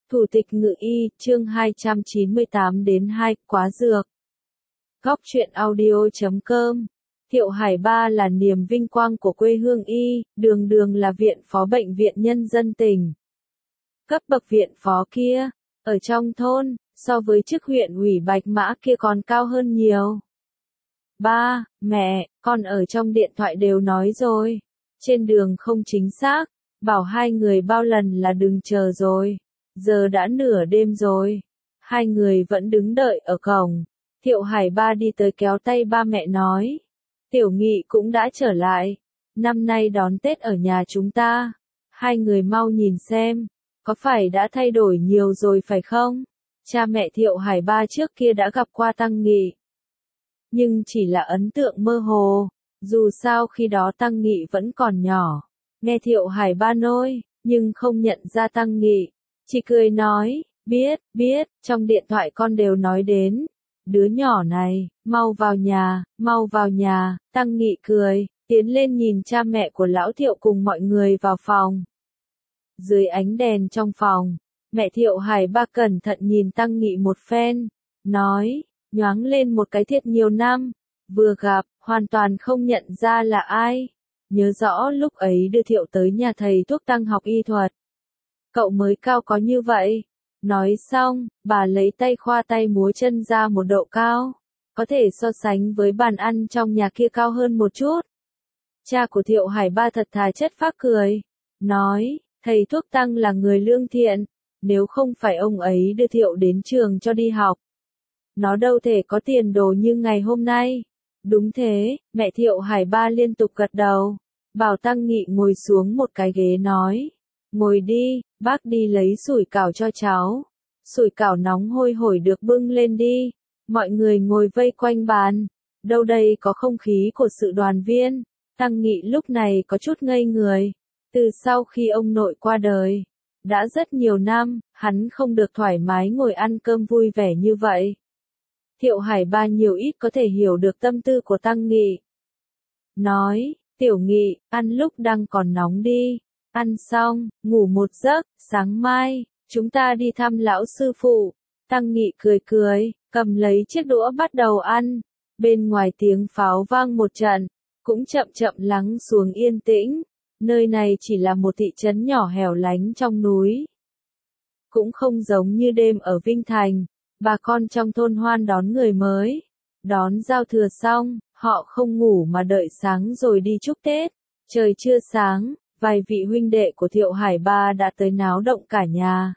Thủ tịch Ngự Y, chương 298 đến 2, quá dược. Góc truyện audio.com. Thiệu Hải Ba là niềm vinh quang của quê hương Y, đường đường là viện phó bệnh viện nhân dân tỉnh. Cấp bậc viện phó kia, ở trong thôn, so với chức huyện ủy Bạch Mã kia còn cao hơn nhiều. Ba, mẹ, con ở trong điện thoại đều nói rồi. Trên đường không chính xác, bảo hai người bao lần là đừng chờ rồi. Giờ đã nửa đêm rồi. Hai người vẫn đứng đợi ở cổng. Thiệu Hải Ba đi tới kéo tay ba mẹ nói. Tiểu Nghị cũng đã trở lại. Năm nay đón Tết ở nhà chúng ta. Hai người mau nhìn xem. Có phải đã thay đổi nhiều rồi phải không? Cha mẹ Thiệu Hải Ba trước kia đã gặp qua Tăng Nghị. Nhưng chỉ là ấn tượng mơ hồ. Dù sao khi đó Tăng Nghị vẫn còn nhỏ. Nghe Thiệu Hải Ba nói, nhưng không nhận ra Tăng Nghị. Chỉ cười nói, biết, trong điện thoại con đều nói đến. Đứa nhỏ này, mau vào nhà, Tăng Nghị cười, tiến lên nhìn cha mẹ của lão Thiệu cùng mọi người vào phòng. Dưới ánh đèn trong phòng, mẹ Thiệu Hải Ba cẩn thận nhìn Tăng Nghị một phen, nói, nhoáng lên một cái thiệt nhiều năm, vừa gặp, hoàn toàn không nhận ra là ai. Nhớ rõ lúc ấy đưa Thiệu tới nhà thầy thuốc Tăng học y thuật. Cậu mới cao có như vậy. Nói xong, bà lấy tay khoa tay múa chân ra một độ cao. Có thể so sánh với bàn ăn trong nhà kia cao hơn một chút. Cha của Thiệu Hải Ba thật thà chất phác cười. Nói, thầy thuốc Tăng là người lương thiện. Nếu không phải ông ấy đưa Thiệu đến trường cho đi học. Nó đâu thể có tiền đồ như ngày hôm nay. Đúng thế, mẹ Thiệu Hải Ba liên tục gật đầu. Bảo Tăng Nghị ngồi xuống một cái ghế nói. Ngồi đi, bác đi lấy sủi cảo cho cháu. Sủi cảo nóng hôi hổi được bưng lên đi. Mọi người ngồi vây quanh bàn. Đâu đây có không khí của sự đoàn viên. Tăng Nghị lúc này có chút ngây người. Từ sau khi ông nội qua đời, đã rất nhiều năm, hắn không được thoải mái ngồi ăn cơm vui vẻ như vậy. Thiệu Hải Ba nhiều ít có thể hiểu được tâm tư của Tăng Nghị. Nói, Tiểu Nghị, ăn lúc đang còn nóng đi. Ăn xong, ngủ một giấc, sáng mai, chúng ta đi thăm lão sư phụ. Tăng Nghị cười, cầm lấy chiếc đũa bắt đầu ăn. Bên ngoài tiếng pháo vang một trận, cũng chậm chậm lắng xuống yên tĩnh. Nơi này chỉ là một thị trấn nhỏ hẻo lánh trong núi. Cũng không giống như đêm ở Vinh Thành, bà con trong thôn hoan đón người mới. Đón giao thừa xong, họ không ngủ mà đợi sáng rồi đi chúc Tết. Trời chưa sáng, vài vị huynh đệ của Thiệu Hải Ba đã tới náo động cả nhà.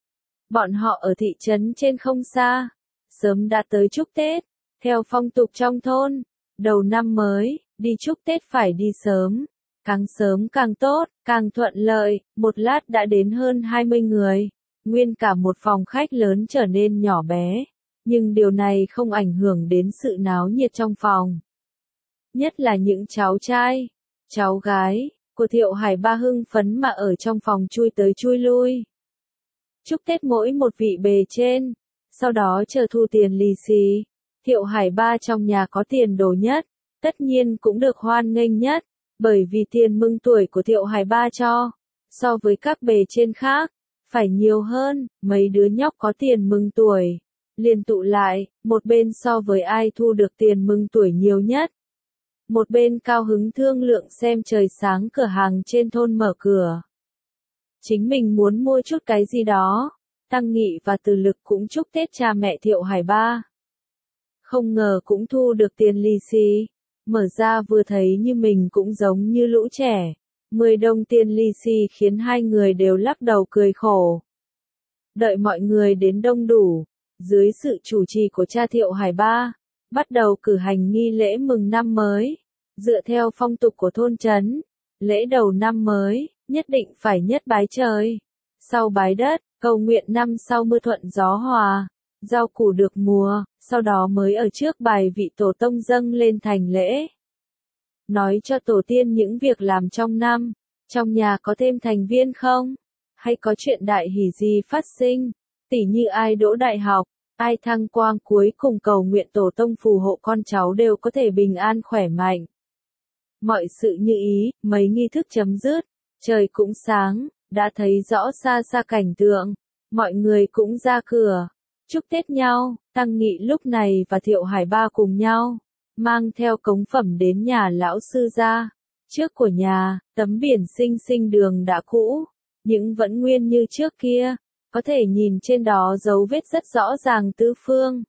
Bọn họ ở thị trấn trên không xa, sớm đã tới chúc Tết. Theo phong tục trong thôn, đầu năm mới, đi chúc Tết phải đi sớm. Càng sớm càng tốt, càng thuận lợi, một lát đã đến hơn 20 người. Nguyên cả một phòng khách lớn trở nên nhỏ bé. Nhưng điều này không ảnh hưởng đến sự náo nhiệt trong phòng. Nhất là những cháu trai, cháu gái của Thiệu Hải Ba hưng phấn mà ở trong phòng chui tới chui lui. Chúc Tết mỗi một vị bề trên, sau đó chờ thu tiền lì xì. Thiệu Hải Ba trong nhà có tiền đồ nhất, tất nhiên cũng được hoan nghênh nhất, bởi vì tiền mừng tuổi của Thiệu Hải Ba cho, so với các bề trên khác, phải nhiều hơn. Mấy đứa nhóc có tiền mừng tuổi liền tụ lại, một bên so với ai thu được tiền mừng tuổi nhiều nhất. Một bên cao hứng thương lượng xem trời sáng cửa hàng trên thôn mở cửa. Chính mình muốn mua chút cái gì đó. Tăng Nghị và Từ Lực cũng chúc Tết cha mẹ Thiệu Hải Ba. Không ngờ cũng thu được tiền lì xì. Mở ra vừa thấy như mình cũng giống như lũ trẻ. 10 đồng tiền lì xì khiến hai người đều lắc đầu cười khổ. Đợi mọi người đến đông đủ, dưới sự chủ trì của cha Thiệu Hải Ba, bắt đầu cử hành nghi lễ mừng năm mới. Dựa theo phong tục của thôn trấn, lễ đầu năm mới, nhất định phải nhất bái trời, sau bái đất, cầu nguyện năm sau mưa thuận gió hòa, rau củ được mùa, sau đó mới ở trước bài vị tổ tông dâng lên thành lễ. Nói cho tổ tiên những việc làm trong năm, trong nhà có thêm thành viên không? Hay có chuyện đại hỷ gì phát sinh? Tỉ như ai đỗ đại học, ai thăng quang, cuối cùng cầu nguyện tổ tông phù hộ con cháu đều có thể bình an khỏe mạnh. Mọi sự như ý, mấy nghi thức chấm dứt, trời cũng sáng, đã thấy rõ xa xa cảnh tượng. mọi người cũng ra cửa, chúc Tết nhau. Tăng Nghị lúc này và Thiệu Hải Ba cùng nhau, mang theo cống phẩm đến nhà lão sư gia. Trước của nhà, tấm biển Sinh Sinh Đường đã cũ, nhưng vẫn nguyên như trước kia, có thể nhìn trên đó dấu vết rất rõ ràng tứ phương.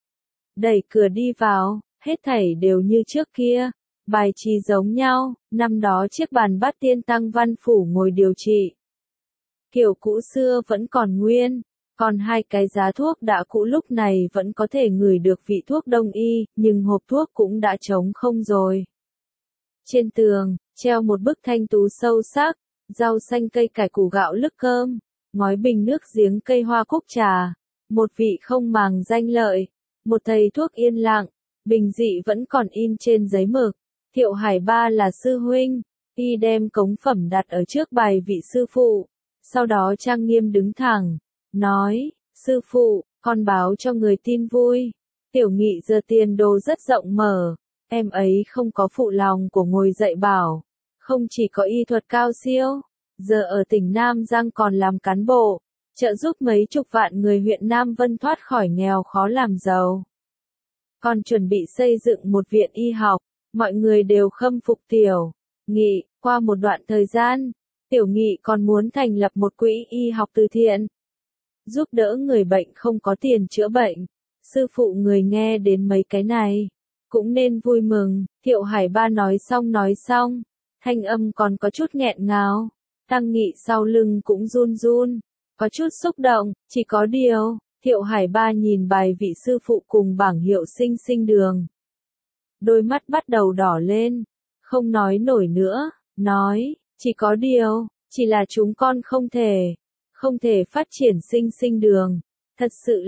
Đẩy cửa đi vào, hết thảy đều như trước kia, bài trí giống nhau, năm đó chiếc bàn bát tiên Tăng Văn Phủ ngồi điều trị. Kiểu cũ xưa vẫn còn nguyên, còn hai cái giá thuốc đã cũ lúc này vẫn có thể ngửi được vị thuốc đông y, nhưng hộp thuốc cũng đã trống không rồi. Trên tường, treo một bức thanh tú sâu sắc, rau xanh cây cải củ gạo lức cơm, ngói bình nước giếng cây hoa cúc trà, một vị không màng danh lợi, một thầy thuốc yên lặng, bình dị vẫn còn in trên giấy mực. Thiệu Hải Ba là sư huynh, y đem cống phẩm đặt ở trước bài vị sư phụ, sau đó trang nghiêm đứng thẳng, nói, sư phụ, con báo cho người tin vui, Tiểu Nghị giờ tiền đồ rất rộng mở, em ấy không có phụ lòng của ngồi dạy bảo, không chỉ có y thuật cao siêu, giờ ở tỉnh Nam Giang còn làm cán bộ, trợ giúp mấy chục vạn người huyện Nam Vân thoát khỏi nghèo khó làm giàu. Còn chuẩn bị xây dựng một viện y học, mọi người đều khâm phục Tiểu Nghị. Qua một đoạn thời gian, Tiểu Nghị còn muốn thành lập một quỹ y học từ thiện, giúp đỡ người bệnh không có tiền chữa bệnh. Sư phụ người nghe đến mấy cái này, cũng nên vui mừng. Thiệu Hải Ba nói xong, thanh âm còn có chút nghẹn ngào. Tăng Nghị sau lưng cũng run run, có chút xúc động, chỉ có điều, Thiệu Hải Ba nhìn bài vị sư phụ cùng bảng hiệu Sinh Sinh Đường. Đôi mắt bắt đầu đỏ lên, không nói nổi nữa, nói, chỉ có điều, chỉ là chúng con không thể phát triển Sinh Sinh Đường, thật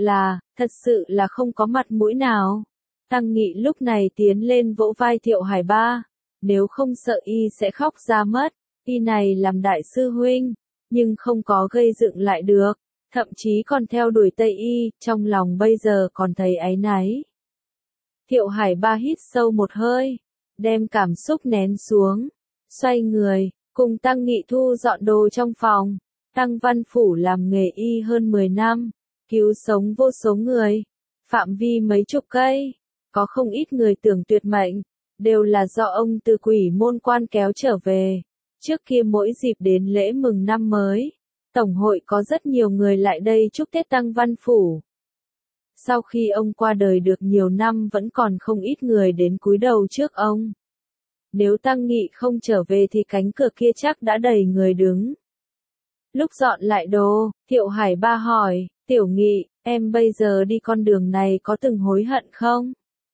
sự là không có mặt mũi nào. Tăng Nghị lúc này tiến lên vỗ vai Thiệu Hải Ba, nếu không sợ y sẽ khóc ra mất, y này làm đại sư huynh, nhưng không có gây dựng lại được, thậm chí còn theo đuổi Tây y, trong lòng bây giờ còn thấy áy náy. Thiệu Hải Ba hít sâu một hơi, đem cảm xúc nén xuống, xoay người, cùng Tăng Nghị thu dọn đồ trong phòng. Tăng Văn Phủ làm nghề y hơn 10 năm, cứu sống vô số người, phạm vi mấy chục cây, có không ít người tưởng tuyệt mệnh, đều là do ông từ Quỷ Môn Quan kéo trở về. Trước kia mỗi dịp đến lễ mừng năm mới, Tổng hội có rất nhiều người lại đây chúc Tết Tăng Văn Phủ. Sau khi ông qua đời được nhiều năm vẫn còn không ít người đến cúi đầu trước ông. Nếu Tăng Nghị không trở về thì cánh cửa kia chắc đã đầy người đứng. Lúc dọn lại đồ, Thiệu Hải Ba hỏi, Tiểu Nghị, em bây giờ đi con đường này có từng hối hận không?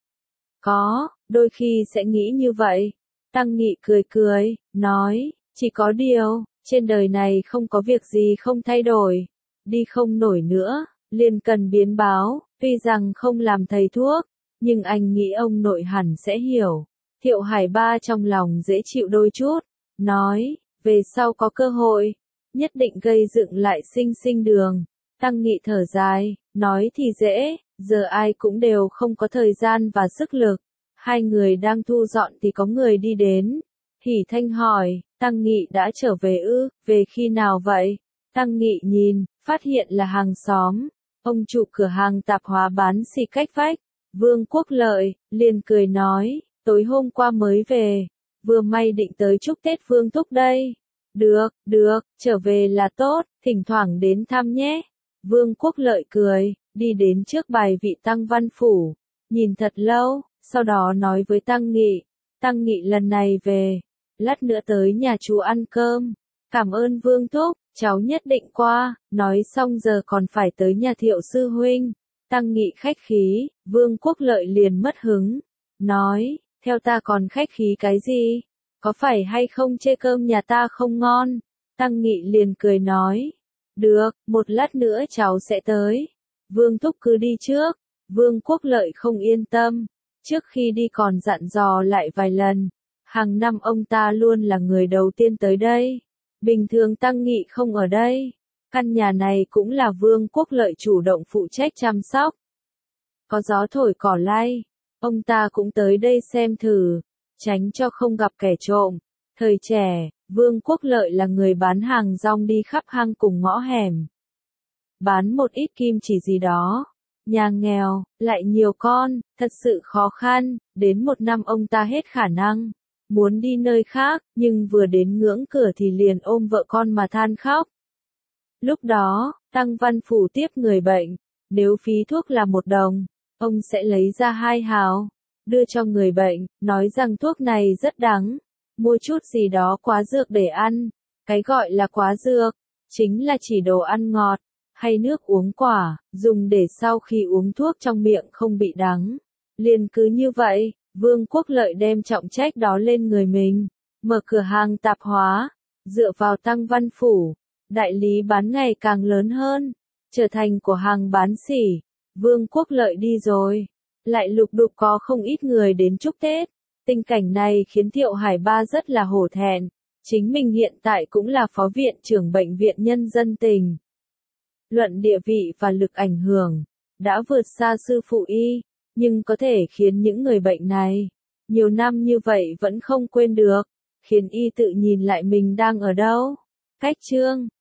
Có, đôi khi sẽ nghĩ như vậy. Tăng Nghị cười, nói, chỉ có điều, trên đời này không có việc gì không thay đổi. Đi không nổi nữa, liền cần biến báo, tuy rằng không làm thầy thuốc, nhưng anh nghĩ ông nội hẳn sẽ hiểu. Thiệu Hải Ba trong lòng dễ chịu đôi chút, nói, về sau có cơ hội, nhất định gây dựng lại Sinh Sinh Đường. Tăng Nghị thở dài, nói thì dễ, giờ ai cũng đều không có thời gian và sức lực. Hai người đang thu dọn thì có người đi đến. Hỉ Thanh hỏi, Tăng Nghị đã trở về ư, về khi nào vậy? Tăng Nghị nhìn, phát hiện là hàng xóm, ông chủ cửa hàng tạp hóa bán xì cách vách, Vương Quốc Lợi, liền cười nói, tối hôm qua mới về, vừa may định tới chúc Tết Vương Thúc đây. Được, trở về là tốt, thỉnh thoảng đến thăm nhé. Vương Quốc Lợi cười, đi đến trước bài vị Tăng Văn Phủ, nhìn thật lâu, sau đó nói với Tăng Nghị lần này về, lát nữa tới nhà chú ăn cơm, cảm ơn Vương Thúc, cháu nhất định qua, nói xong giờ còn phải tới nhà Thiệu Sư Huynh. Tăng Nghị khách khí, Vương Quốc Lợi liền mất hứng, nói, theo ta còn khách khí cái gì? Có phải hay không chê cơm nhà ta không ngon? Tăng Nghị liền cười nói, được, một lát nữa cháu sẽ tới. Vương Thúc cứ đi trước. Vương Quốc Lợi không yên tâm, trước khi đi còn dặn dò lại vài lần. Hàng năm ông ta luôn là người đầu tiên tới đây. Bình thường Tăng Nghị không ở đây. Căn nhà này cũng là Vương Quốc Lợi chủ động phụ trách chăm sóc. Có gió thổi cỏ lay, ông ta cũng tới đây xem thử, tránh cho không gặp kẻ trộm. Thời trẻ, Vương Quốc Lợi là người bán hàng rong đi khắp hang cùng ngõ hẻm. bán một ít kim chỉ gì đó. Nhà nghèo, lại nhiều con, thật sự khó khăn, đến một năm ông ta hết khả năng. Muốn đi nơi khác, nhưng vừa đến ngưỡng cửa thì liền ôm vợ con mà than khóc. Lúc đó, Tăng Văn Phủ tiếp người bệnh, nếu phí thuốc là 1 đồng, ông sẽ lấy ra 2 hào, đưa cho người bệnh, nói rằng thuốc này rất đắng, mua chút gì đó quá dược để ăn. Cái gọi là quá dược, chính là chỉ đồ ăn ngọt, hay nước uống quả, dùng để sau khi uống thuốc trong miệng không bị đắng. Liền cứ như vậy, Vương Quốc Lợi đem trọng trách đó lên người mình, mở cửa hàng tạp hóa, dựa vào Tăng Văn Phủ, đại lý bán ngày càng lớn hơn, trở thành của hàng bán sỉ. Vương Quốc Lợi đi rồi, lại lục đục có không ít người đến chúc Tết. Tình cảnh này khiến Thiệu Hải Ba rất là hổ thẹn, chính mình hiện tại cũng là phó viện trưởng bệnh viện nhân dân tỉnh. Luận địa vị và lực ảnh hưởng, đã vượt xa sư phụ y, nhưng có thể khiến những người bệnh này, nhiều năm như vậy vẫn không quên được, khiến y tự nhìn lại mình đang ở đâu. Cách chương